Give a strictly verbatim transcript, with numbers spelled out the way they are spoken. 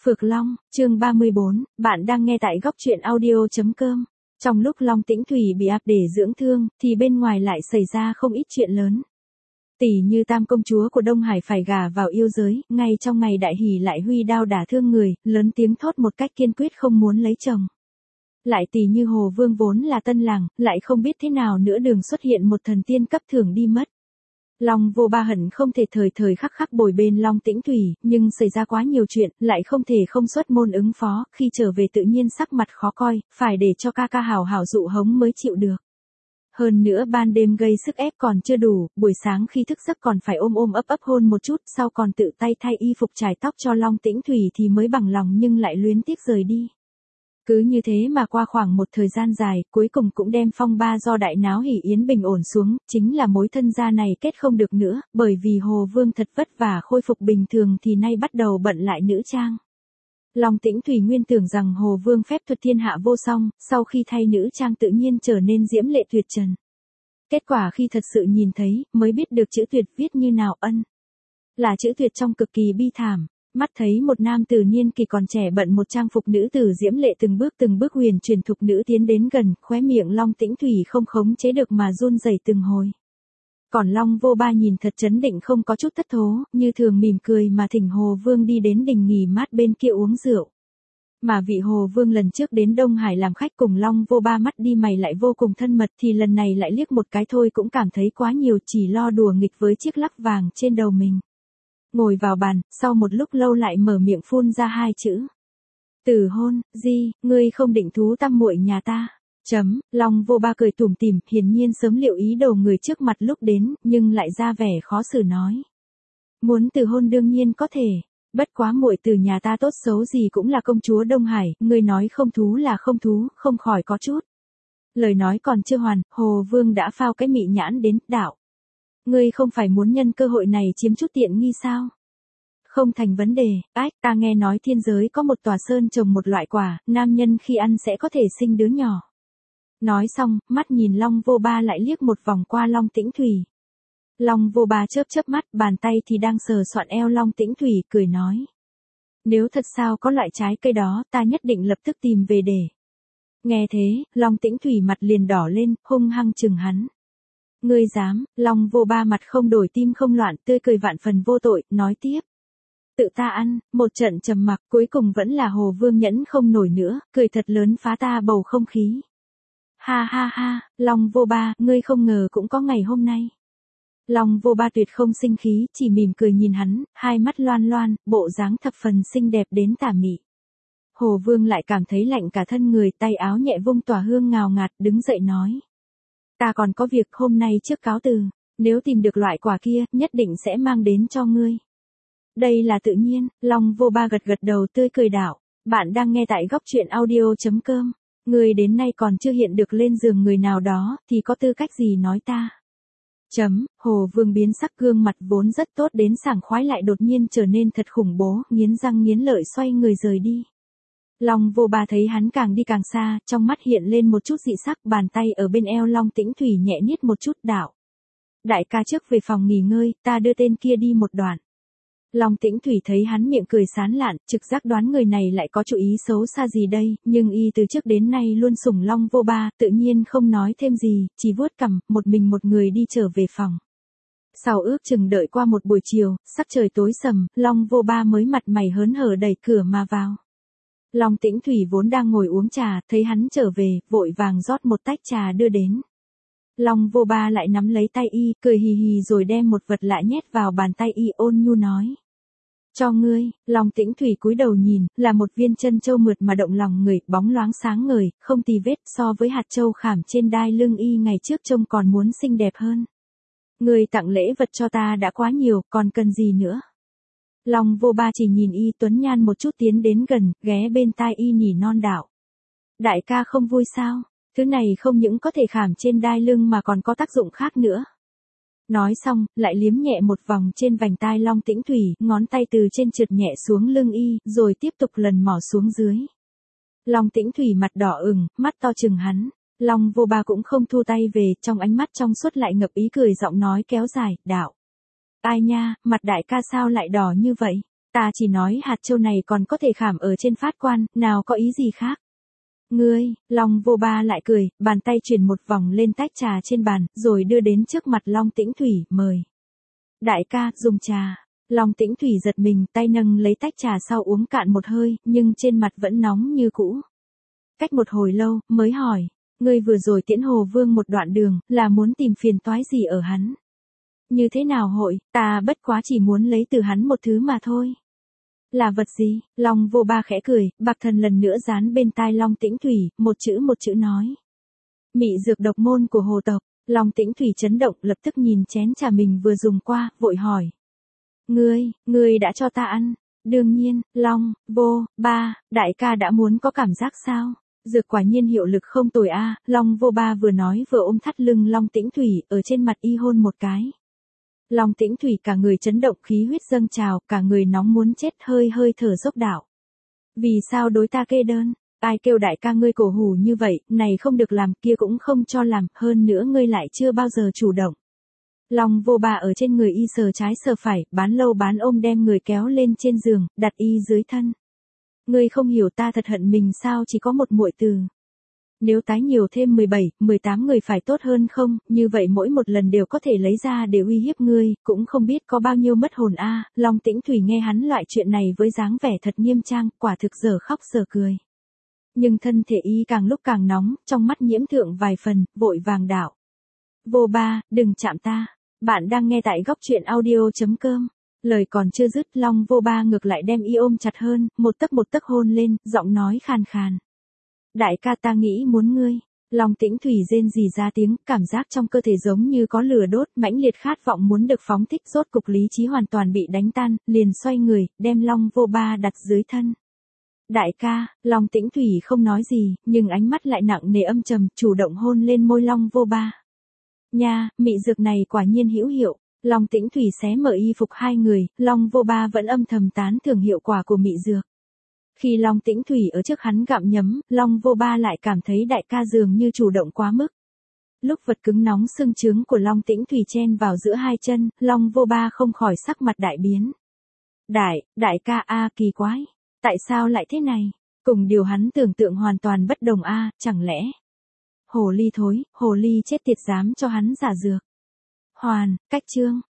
Phược Long, chương ba mươi bốn, bạn đang nghe tại góc truyện audio.com. Trong lúc Long Tĩnh Thủy bị áp để dưỡng thương, thì bên ngoài lại xảy ra không ít chuyện lớn. Tỷ như Tam công chúa của Đông Hải phải gả vào yêu giới, ngay trong ngày đại hỷ lại huy đao đả thương người, lớn tiếng thốt một cách kiên quyết không muốn lấy chồng. Lại tỷ như Hồ Vương vốn là tân lang, lại không biết thế nào nữa đường xuất hiện một thần tiên cấp thưởng đi mất. Long Vô Ba hận không thể thời thời khắc khắc bồi bên Long Tĩnh Thủy, nhưng xảy ra quá nhiều chuyện, lại không thể không xuất môn ứng phó, khi trở về tự nhiên sắc mặt khó coi, phải để cho ca ca hảo hảo dụ hống mới chịu được. Hơn nữa ban đêm gây sức ép còn chưa đủ, buổi sáng khi thức giấc còn phải ôm ôm ấp ấp hôn một chút, sau còn tự tay thay y phục trải tóc cho Long Tĩnh Thủy thì mới bằng lòng nhưng lại luyến tiếc rời đi. Cứ như thế mà qua khoảng một thời gian dài, cuối cùng cũng đem phong ba do đại náo hỷ yến bình ổn xuống, chính là mối thân gia này kết không được nữa, bởi vì Hồ Vương thật vất vả khôi phục bình thường thì nay bắt đầu bận lại nữ trang. Long Tĩnh Thủy nguyên tưởng rằng Hồ Vương phép thuật thiên hạ vô song, sau khi thay nữ trang tự nhiên trở nên diễm lệ tuyệt trần. Kết quả khi thật sự nhìn thấy, mới biết được chữ tuyệt viết như nào ân. Là chữ tuyệt trong cực kỳ bi thảm. Mắt thấy một nam tử niên kỳ còn trẻ bận một trang phục nữ tử diễm lệ từng bước từng bước huyền truyền thục nữ tiến đến gần, khóe miệng Long Tĩnh Thủy không khống chế được mà run rẩy từng hồi. Còn Long Vô Ba nhìn thật trấn định không có chút thất thố, như thường mỉm cười mà thỉnh Hồ Vương đi đến đình nghỉ mát bên kia uống rượu. Mà vị Hồ Vương lần trước đến Đông Hải làm khách cùng Long Vô Ba mắt đi mày lại vô cùng thân mật thì lần này lại liếc một cái thôi cũng cảm thấy quá nhiều, chỉ lo đùa nghịch với chiếc lắc vàng trên đầu mình. Ngồi vào bàn, sau một lúc lâu lại mở miệng phun ra hai chữ. Từ hôn, gì, ngươi không định thú tam muội nhà ta. Chấm, Long Vô Ba cười tủm tỉm, hiển nhiên sớm liệu ý đồ người trước mặt lúc đến, nhưng lại ra vẻ khó xử nói. Muốn từ hôn đương nhiên có thể, bất quá muội từ nhà ta tốt xấu gì cũng là công chúa Đông Hải, ngươi nói không thú là không thú, không khỏi có chút. Lời nói còn chưa hoàn, Hồ Vương đã phao cái mị nhãn đến, đạo. Ngươi không phải muốn nhân cơ hội này chiếm chút tiện nghi sao? Không thành vấn đề, ách, ta nghe nói thiên giới có một tòa sơn trồng một loại quả, nam nhân khi ăn sẽ có thể sinh đứa nhỏ. Nói xong, mắt nhìn Long Vô Ba lại liếc một vòng qua Long Tĩnh Thủy. Long Vô Ba chớp chớp mắt, bàn tay thì đang sờ soạn eo Long Tĩnh Thủy, cười nói. Nếu thật sao có loại trái cây đó, ta nhất định lập tức tìm về để. Nghe thế, Long Tĩnh Thủy mặt liền đỏ lên, hung hăng chừng hắn. Ngươi dám, Long Vô Ba mặt không đổi tim không loạn, tươi cười vạn phần vô tội, nói tiếp. Tự ta ăn, một trận trầm mặc, cuối cùng vẫn là Hồ Vương nhẫn không nổi nữa, cười thật lớn phá ta bầu không khí. Ha ha ha, Long Vô Ba, ngươi không ngờ cũng có ngày hôm nay. Long Vô Ba tuyệt không sinh khí, chỉ mỉm cười nhìn hắn, hai mắt loan loan, bộ dáng thập phần xinh đẹp đến tà mị. Hồ Vương lại cảm thấy lạnh cả thân người, tay áo nhẹ vung tỏa hương ngào ngạt, đứng dậy nói. Ta còn có việc hôm nay trước cáo từ, nếu tìm được loại quả kia, nhất định sẽ mang đến cho ngươi. Đây là tự nhiên, Long Vô Ba gật gật đầu tươi cười đạo, bạn đang nghe tại góc truyện audio.com, ngươi đến nay còn chưa hiện được lên giường người nào đó, thì có tư cách gì nói ta. Chấm, Hồ Vương biến sắc gương mặt vốn rất tốt đến sảng khoái lại đột nhiên trở nên thật khủng bố, nghiến răng nghiến lợi xoay người rời đi. Long Vô Ba thấy hắn càng đi càng xa, trong mắt hiện lên một chút dị sắc, bàn tay ở bên eo Long Tĩnh Thủy nhẹ niết một chút đạo. Đại ca trước về phòng nghỉ ngơi, ta đưa tên kia đi một đoạn. Long Tĩnh Thủy thấy hắn miệng cười sán lạn, trực giác đoán người này lại có chủ ý xấu xa gì đây, nhưng y từ trước đến nay luôn sủng Long Vô Ba, tự nhiên không nói thêm gì, chỉ vuốt cằm, một mình một người đi trở về phòng. Sau ước chừng đợi qua một buổi chiều, sắc trời tối sầm, Long Vô Ba mới mặt mày hớn hở đẩy cửa mà vào. Long Tĩnh Thủy vốn đang ngồi uống trà, thấy hắn trở về, vội vàng rót một tách trà đưa đến. Long Vô Ba lại nắm lấy tay y, cười hì hì rồi đem một vật lạ nhét vào bàn tay y, ôn nhu nói. Cho ngươi, Long Tĩnh Thủy cúi đầu nhìn, là một viên chân châu mượt mà động lòng người, bóng loáng sáng ngời, không tì vết, so với hạt châu khảm trên đai lưng y ngày trước trông còn muốn xinh đẹp hơn. Ngươi tặng lễ vật cho ta đã quá nhiều, còn cần gì nữa? Long Vô Ba chỉ nhìn y tuấn nhan một chút tiến đến gần, ghé bên tai y nhỉ non đạo. Đại ca không vui sao? Thứ này không những có thể khảm trên đai lưng mà còn có tác dụng khác nữa. Nói xong, lại liếm nhẹ một vòng trên vành tai Long Tĩnh Thủy, ngón tay từ trên trượt nhẹ xuống lưng y, rồi tiếp tục lần mò xuống dưới. Long Tĩnh Thủy mặt đỏ ửng, mắt to chừng hắn. Long Vô Ba cũng không thu tay về, trong ánh mắt trong suốt lại ngập ý cười, giọng nói kéo dài, đạo. Ai nha, mặt đại ca sao lại đỏ như vậy? Ta chỉ nói hạt châu này còn có thể khảm ở trên phát quan, nào có ý gì khác. Ngươi, Long Vô Ba lại cười, bàn tay chuyển một vòng lên tách trà trên bàn, rồi đưa đến trước mặt Long Tĩnh Thủy, mời. Đại ca, dùng trà. Long Tĩnh Thủy giật mình, tay nâng lấy tách trà sau uống cạn một hơi, nhưng trên mặt vẫn nóng như cũ. Cách một hồi lâu, mới hỏi, ngươi vừa rồi tiễn Hồ Vương một đoạn đường, là muốn tìm phiền toái gì ở hắn? Như thế nào hội, ta bất quá chỉ muốn lấy từ hắn một thứ mà thôi. Là vật gì? Long Vô Ba khẽ cười, bạc thần lần nữa dán bên tai Long Tĩnh Thủy, một chữ một chữ nói. Mị dược độc môn của hồ tộc. Long Tĩnh Thủy chấn động, lập tức nhìn chén trà mình vừa dùng qua, vội hỏi. Ngươi, ngươi đã cho ta ăn. Đương nhiên, Long, Vô, Ba, đại ca đã muốn có cảm giác sao? Dược quả nhiên hiệu lực không tồi a. Long Vô Ba vừa nói vừa ôm thắt lưng Long Tĩnh Thủy, ở trên mặt y hôn một cái. Long Tĩnh Thủy cả người chấn động, khí huyết dâng trào, cả người nóng muốn chết, hơi hơi thở dốc đạo. Vì sao đối ta kê đơn? Ai kêu đại ca ngươi cổ hủ như vậy, này không được làm, kia cũng không cho làm, hơn nữa ngươi lại chưa bao giờ chủ động. Long Vô Ba ở trên người y sờ trái sờ phải, bán lâu bán ôm đem người kéo lên trên giường, đặt y dưới thân. Ngươi không hiểu ta thật hận mình sao chỉ có một muội từ. Nếu tái nhiều thêm mười bảy, mười tám người phải tốt hơn không, như vậy mỗi một lần đều có thể lấy ra để uy hiếp ngươi, cũng không biết có bao nhiêu mất hồn a. Long Tĩnh Thủy nghe hắn loại chuyện này với dáng vẻ thật nghiêm trang, quả thực giờ khóc giờ cười. Nhưng thân thể y càng lúc càng nóng, trong mắt nhiễm thượng vài phần, vội vàng đạo. Vô Ba, đừng chạm ta. Bạn đang nghe tại góc truyện audio chấm com. Lời còn chưa dứt, Long Vô Ba ngược lại đem y ôm chặt hơn, một tấc một tấc hôn lên, giọng nói khàn khàn. Đại ca ta nghĩ muốn ngươi. Long Tĩnh Thủy rên rỉ ra tiếng, cảm giác trong cơ thể giống như có lửa đốt, mãnh liệt khát vọng muốn được phóng thích, rốt cục lý trí hoàn toàn bị đánh tan, liền xoay người, đem Long Vô Ba đặt dưới thân. Đại ca, Long Tĩnh Thủy không nói gì, nhưng ánh mắt lại nặng nề âm trầm, chủ động hôn lên môi Long Vô Ba. Nha, mị dược này quả nhiên hữu hiệu. Long Tĩnh Thủy xé mở y phục hai người, Long Vô Ba vẫn âm thầm tán thưởng hiệu quả của mị dược. Khi Long Tĩnh Thủy ở trước hắn gặm nhấm, Long Vô Ba lại cảm thấy đại ca dường như chủ động quá mức. Lúc vật cứng nóng xương trướng của Long Tĩnh Thủy chen vào giữa hai chân, Long Vô Ba không khỏi sắc mặt đại biến. Đại, đại ca a kỳ quái. Tại sao lại thế này? Cùng điều hắn tưởng tượng hoàn toàn bất đồng a, chẳng lẽ? Hồ ly thối, hồ ly chết tiệt dám cho hắn giả dược. Hoàn, cách chương.